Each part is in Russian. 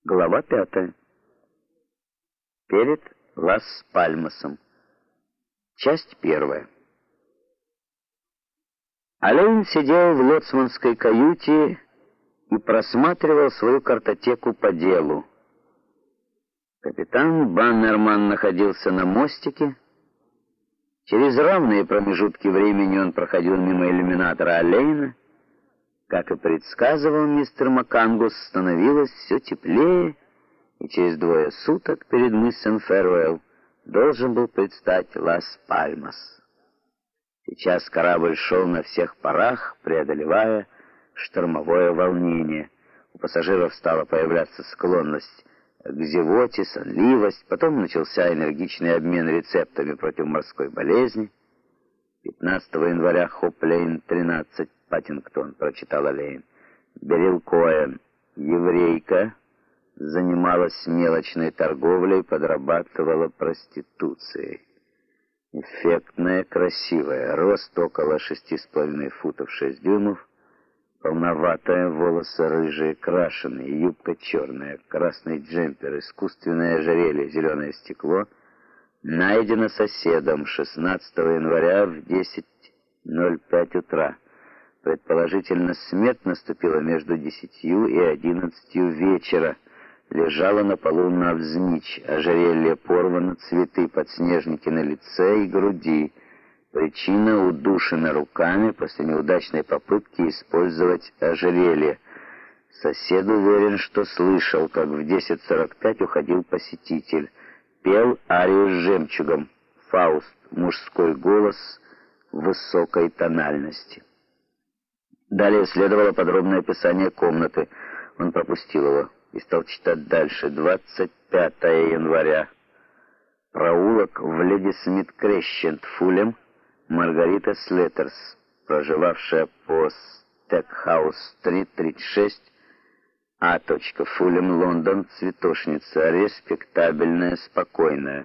Глава 5. Перед Лас-Пальмасом. Часть 1. Олейн сидел в лоцманской каюте и просматривал свою картотеку по делу. Капитан Баннерман находился на мостике. Через равные промежутки времени он проходил мимо иллюминатора Олейна. Как и предсказывал мистер Макангус, становилось все теплее, и через 2 суток перед мысом Фэруэлл должен был предстать Лас-Пальмас. Сейчас корабль шел на всех парах, преодолевая штормовое волнение. У пассажиров стала появляться склонность к зевоте, сонливость, потом начался энергичный обмен рецептами против морской болезни. 15 января Хоп-Лейн, 13, Паттингтон, прочитал Олейн. Берил Коэн, еврейка, занималась мелочной торговлей, подрабатывала проституцией. Эффектная, красивая, рост около 6,5 футов 6 дюймов, полноватая, волосы рыжие, крашеные, юбка черная, красный джемпер, искусственное ожерелье, зеленое стекло, найдено соседом 16 января в 10:05 утра. Предположительно, смерть наступила между 10 и 11 вечера. Лежала на полу навзничь, ожерелье порвано, цветы, подснежники на лице и груди. Причина — удушена руками после неудачной попытки использовать ожерелье. Сосед уверен, что слышал, как в 10:45 уходил посетитель. Пел арию с жемчугом. Фауст, мужской голос высокой тональности. Далее следовало подробное описание комнаты. Он пропустил его и стал читать дальше. 25 января. Проулок в Леди Смит Крещент, Фулем, Маргарита Слеттерс, проживавшая по Стекхаус-стрит, 36, А. Фулем, Лондон, цветошница, респектабельная, спокойная.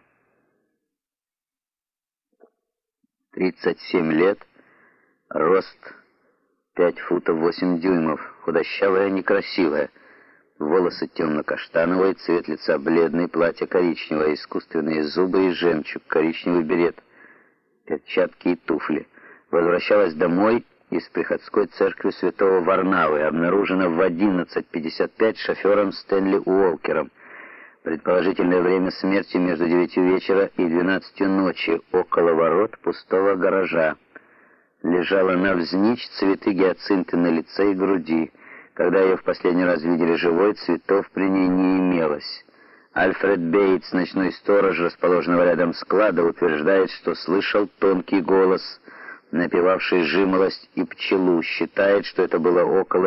37 лет, рост 5 футов 8 дюймов, худощавая, некрасивая, волосы темно-каштановые, цвет лица бледный, платье коричневое, искусственные зубы и жемчуг, коричневый берет, перчатки и туфли. Возвращалась домой из приходской церкви святого Варнавы, обнаружена в 11:55 шофером Стэнли Уолкером. Предположительное время смерти между 9 вечера и 12 ночи, около ворот пустого гаража. Лежала навзничь, цветы гиацинты на лице и груди. Когда ее в последний раз видели живой, цветов при ней не имелось. Альфред Бейтс, ночной сторож, расположенного рядом склада, утверждает, что слышал тонкий голос, напевавший жимолость и пчелу. Считает, что это было около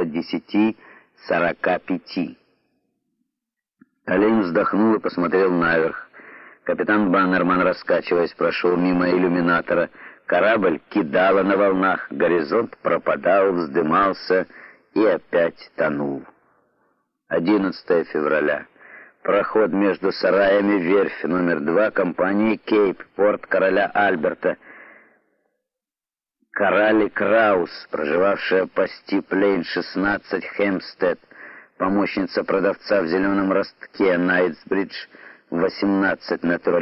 10:45. Олейн вздохнул и посмотрел наверх. Капитан Баннерман, раскачиваясь, прошел мимо иллюминатора. Корабль кидало на волнах, горизонт пропадал, вздымался и опять тонул. 11 февраля. Проход между сараями, верфь номер 2 компании Кейп, порт короля Альберта. Карали Краус, проживавшая по Стип-Лейн, 16, Хэмпстед, помощница продавца в зеленом ростке, Найтсбридж, 18,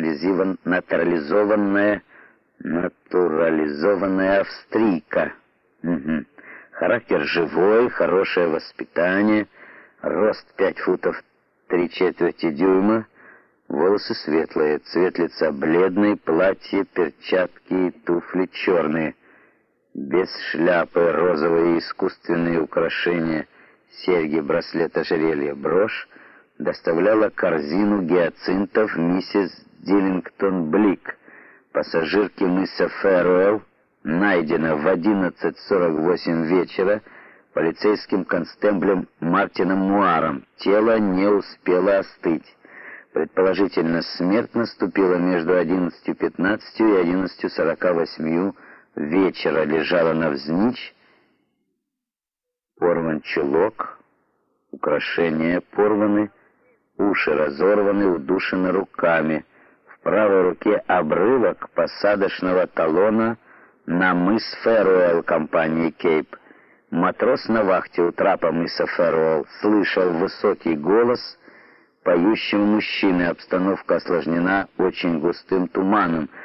натурализованная австрийка. Характер живой, хорошее воспитание, рост 5 футов 3/4 дюйма, волосы светлые, цвет лица бледный, платье, перчатки и туфли черные, без шляпы, розовые искусственные украшения, серьги, браслет, ожерелье, брошь, доставляла корзину гиацинтов миссис Диллингтон Блик, пассажирки мыса Фэруэлл, найдена в 11:48 вечера полицейским констеблем Мартином Муаром. Тело не успело остыть. Предположительно, смерть наступила между 11:15 и 11:48 вечера. Лежала навзничь, порван чулок, украшения порваны, уши разорваны, удушены руками. В правой руке обрывок посадочного талона на мыс Фэруэлл компании Кейп. Матрос на вахте у трапа мыса Фэруэлл слышал высокий голос, поющего мужчины. Обстановка осложнена очень густым туманом.